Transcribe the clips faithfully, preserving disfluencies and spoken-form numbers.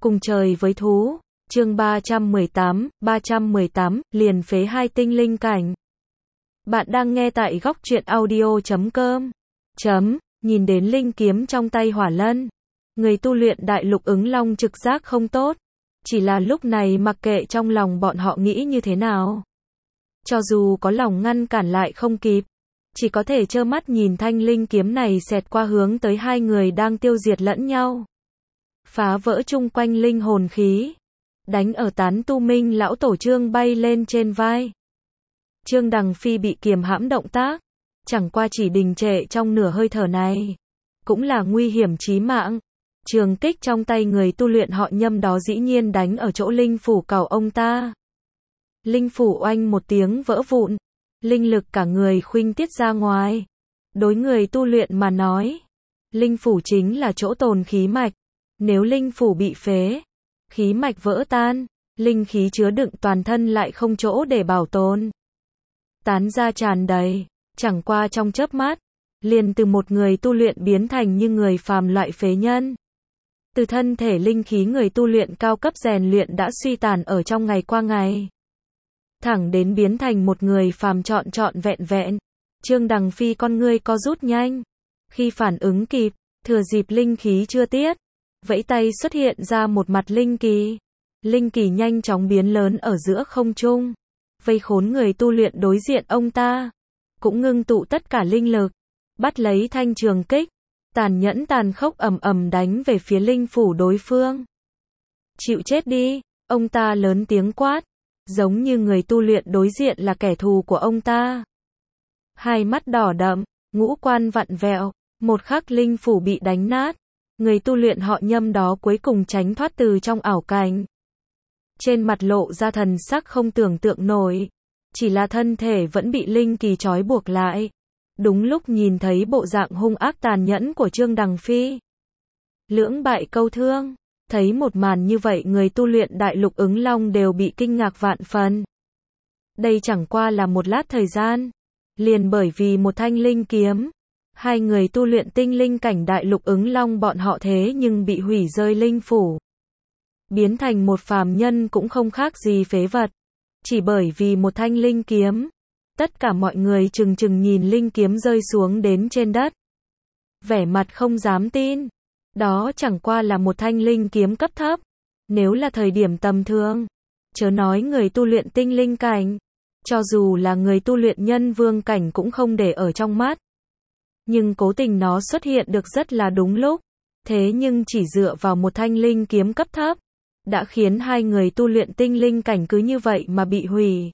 cùng trời với thú. Chương ba trăm mười tám, ba trăm mười tám, liền phế hai tinh linh cảnh. Bạn đang nghe tại góc truyện audio chấm com. Chấm, nhìn đến linh kiếm trong tay Hỏa Lân. Người tu luyện đại lục ứng long trực giác không tốt. Chỉ là lúc này mặc kệ trong lòng bọn họ nghĩ như thế nào. Cho dù có lòng ngăn cản lại không kịp. Chỉ có thể trơ mắt nhìn thanh linh kiếm này xẹt qua hướng tới hai người đang tiêu diệt lẫn nhau. Phá vỡ chung quanh linh hồn khí. Đánh ở Tán Tu Minh lão tổ Trương bay lên trên vai. Trương Đằng Phi bị kiềm hãm động tác. Chẳng qua chỉ đình trệ trong nửa hơi thở này. Cũng là nguy hiểm chí mạng. Trường kích trong tay người tu luyện họ Nhâm đó dĩ nhiên đánh ở chỗ linh phủ cào ông ta. Linh phủ oanh một tiếng vỡ vụn. Linh lực cả người khuynh tiết ra ngoài. Đối người tu luyện mà nói. Linh phủ chính là chỗ tồn khí mạch. Nếu linh phủ bị phế. Khí mạch vỡ tan. Linh khí chứa đựng toàn thân lại không chỗ để bảo tồn. Tán ra tràn đầy. Chẳng qua trong chớp mắt. Liền từ một người tu luyện biến thành như người phàm loại phế nhân. Từ thân thể linh khí người tu luyện cao cấp rèn luyện đã suy tàn ở trong ngày qua ngày. Thẳng đến biến thành một người phàm trọn trọn vẹn vẹn. Trương Đằng Phi con ngươi co rút nhanh. Khi phản ứng kịp, thừa dịp linh khí chưa tiết. Vẫy tay xuất hiện ra một mặt linh kỳ. Linh kỳ nhanh chóng biến lớn ở giữa không trung. Vây khốn người tu luyện đối diện ông ta. Cũng ngưng tụ tất cả linh lực. Bắt lấy thanh trường kích. Tàn nhẫn tàn khốc ầm ầm đánh về phía linh phủ đối phương. Chịu chết đi, ông ta lớn tiếng quát. Giống như người tu luyện đối diện là kẻ thù của ông ta. Hai mắt đỏ đậm, ngũ quan vặn vẹo, một khắc linh phủ bị đánh nát. Người tu luyện họ Nhâm đó cuối cùng tránh thoát từ trong ảo cảnh. Trên mặt lộ ra thần sắc không tưởng tượng nổi. Chỉ là thân thể vẫn bị linh kỳ trói buộc lại. Đúng lúc nhìn thấy bộ dạng hung ác tàn nhẫn của Trương Đằng Phi. Lưỡng bại câu thương. Thấy một màn như vậy người tu luyện đại lục ứng long đều bị kinh ngạc vạn phần. Đây chẳng qua là một lát thời gian. Liền bởi vì một thanh linh kiếm. Hai người tu luyện tinh linh cảnh đại lục ứng long bọn họ thế nhưng bị hủy rơi linh phủ. Biến thành một phàm nhân cũng không khác gì phế vật. Chỉ bởi vì một thanh linh kiếm. Tất cả mọi người chừng chừng nhìn linh kiếm rơi xuống đến trên đất. Vẻ mặt không dám tin. Đó chẳng qua là một thanh linh kiếm cấp thấp. Nếu là thời điểm tầm thường. Chớ nói người tu luyện tinh linh cảnh. Cho dù là người tu luyện nhân vương cảnh cũng không để ở trong mắt. Nhưng cố tình nó xuất hiện được rất là đúng lúc. Thế nhưng chỉ dựa vào một thanh linh kiếm cấp thấp. Đã khiến hai người tu luyện tinh linh cảnh cứ như vậy mà bị hủy.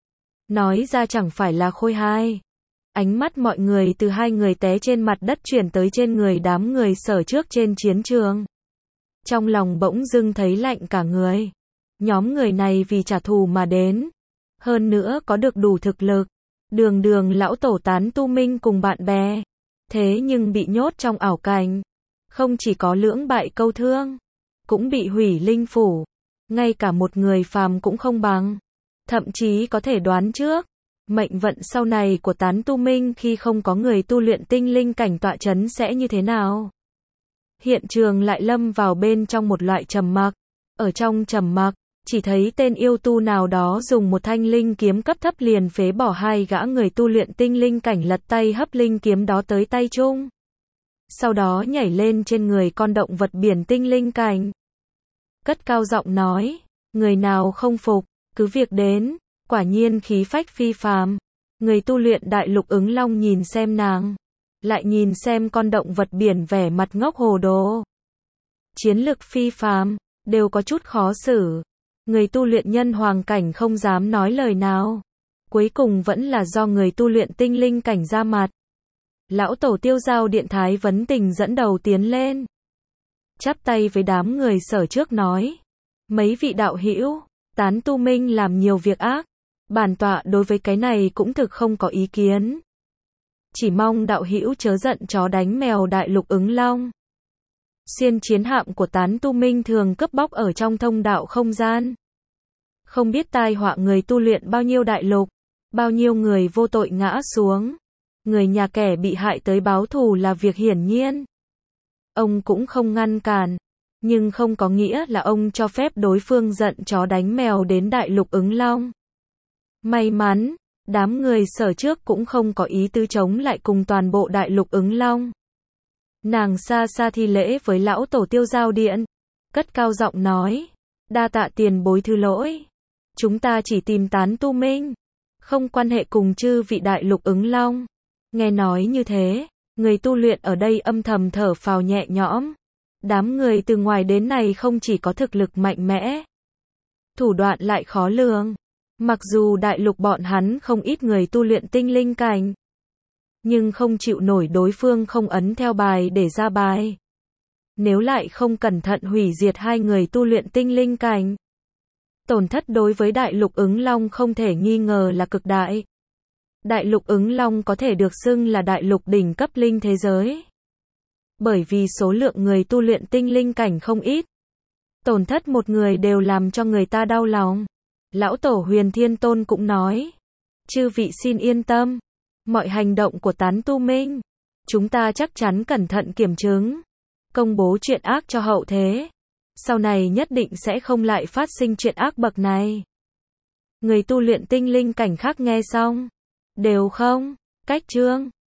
Nói ra chẳng phải là khôi hài. Ánh mắt mọi người từ hai người té trên mặt đất chuyển tới trên người đám người sở trước trên chiến trường. Trong lòng bỗng dưng thấy lạnh cả người. Nhóm người này vì trả thù mà đến. Hơn nữa có được đủ thực lực. Đường đường lão tổ Tán Tu Minh cùng bạn bè. Thế nhưng bị nhốt trong ảo cảnh. Không chỉ có lưỡng bại câu thương. Cũng bị hủy linh phủ. Ngay cả một người phàm cũng không bằng. Thậm chí có thể đoán trước. Mệnh vận sau này của Tán Tu Minh khi không có người tu luyện tinh linh cảnh tọa chấn sẽ như thế nào. Hiện trường lại lâm vào bên trong một loại trầm mặc. Ở trong trầm mặc, chỉ thấy tên yêu tu nào đó dùng một thanh linh kiếm cấp thấp liền phế bỏ hai gã người tu luyện tinh linh cảnh lật tay hấp linh kiếm đó tới tay chung. Sau đó nhảy lên trên người con động vật biển tinh linh cảnh. Cất cao giọng nói, người nào không phục, cứ việc đến. Quả nhiên khí phách phi phàm. Người tu luyện đại lục ứng long nhìn xem nàng. Lại nhìn xem con động vật biển vẻ mặt ngốc hồ đồ. Chiến lực phi phàm. Đều có chút khó xử. Người tu luyện nhân hoàng cảnh không dám nói lời nào. Cuối cùng vẫn là do người tu luyện tinh linh cảnh ra mặt. Lão tổ Tiêu Giao Điện Thái Vấn Tình dẫn đầu tiến lên. Chắp tay với đám người sở trước nói. Mấy vị đạo hữu, Tán Tu Minh làm nhiều việc ác. Bản tọa đối với cái này cũng thực không có ý kiến. Chỉ mong đạo hữu chớ giận chó đánh mèo đại lục ứng long. Xiên chiến hạm của Tán Tu Minh thường cướp bóc ở trong thông đạo không gian. Không biết tai họa người tu luyện bao nhiêu đại lục. Bao nhiêu người vô tội ngã xuống. Người nhà kẻ bị hại tới báo thù là việc hiển nhiên. Ông cũng không ngăn cản. Nhưng không có nghĩa là ông cho phép đối phương giận chó đánh mèo đến đại lục ứng long. May mắn, đám người Sở trước cũng không có ý tứ chống lại cùng toàn bộ đại lục ứng long. Nàng xa xa thi lễ với lão tổ Tiêu Giao Điện, cất cao giọng nói, đa tạ tiền bối thứ lỗi. Chúng ta chỉ tìm Tán Tu Minh, không quan hệ cùng chư vị đại lục ứng long. Nghe nói như thế, người tu luyện ở đây âm thầm thở phào nhẹ nhõm. Đám người từ ngoài đến này không chỉ có thực lực mạnh mẽ, thủ đoạn lại khó lường. Mặc dù đại lục bọn hắn không ít người tu luyện tinh linh cảnh, nhưng không chịu nổi đối phương không ấn theo bài để ra bài. Nếu lại không cẩn thận hủy diệt hai người tu luyện tinh linh cảnh, tổn thất đối với đại lục ứng long không thể nghi ngờ là cực đại. Đại lục ứng long có thể được xưng là đại lục đỉnh cấp linh thế giới. Bởi vì số lượng người tu luyện tinh linh cảnh không ít, tổn thất một người đều làm cho người ta đau lòng. Lão tổ Huyền Thiên Tôn cũng nói, chư vị xin yên tâm, mọi hành động của Tán Tu Minh, chúng ta chắc chắn cẩn thận kiểm chứng, công bố chuyện ác cho hậu thế. Sau này nhất định sẽ không lại phát sinh chuyện ác bậc này. Người tu luyện tinh linh cảnh khác nghe xong, đều không cách trương.